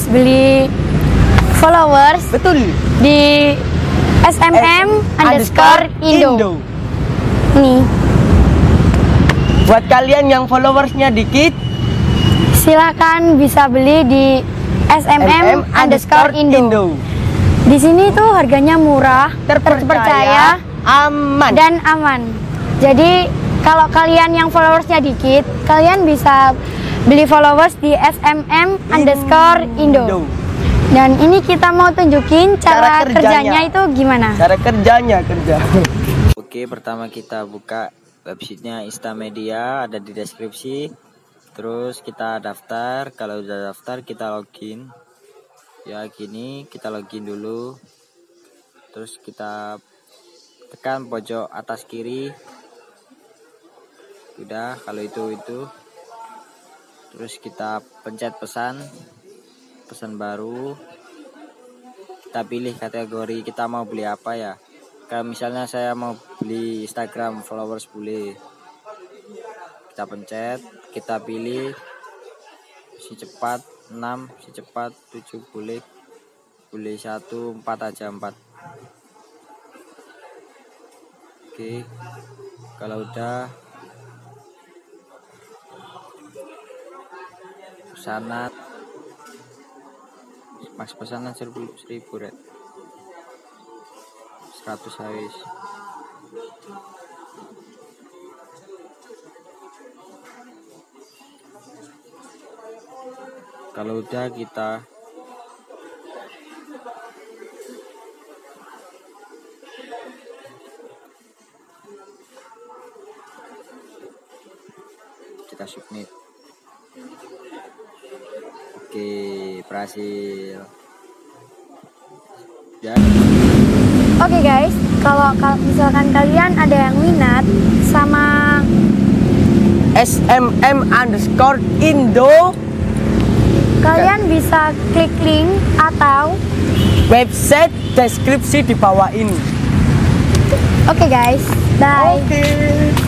beli followers. Betul. Di SMM_Indo. Nih. Buat kalian yang followersnya dikit, silakan bisa beli di SMM_Indo. Di sini tuh harganya murah, terpercaya, aman dan aman. Jadi kalau kalian yang followersnya dikit, kalian bisa beli followers di SMM_Indo. Dan ini kita mau tunjukin cara kerjanya itu gimana. Cara kerjanya kerja. Oke, pertama kita buka websitenya Instamedia, ada di deskripsi. Terus kita daftar. Kalau udah daftar kita login. Ya gini, kita login dulu. Terus kita tekan pojok atas kiri. Udah, kalau itu. Terus kita pencet pesan baru. Kita pilih kategori kita mau beli apa ya. Kalau misalnya saya mau beli Instagram followers boleh. Kita pencet, kita pilih si cepat 6, si cepat 7 boleh 1, 4 aja 4. Oke. Kalau udah pesanan Mas pesanan 1000 red 100 habis. Kalau udah kita submit. Oke, berhasil. Oke guys, kalau misalkan kalian ada yang minat sama SMM_Indo, kalian bisa klik link atau website deskripsi di bawah ini. Oke guys, bye. Oke.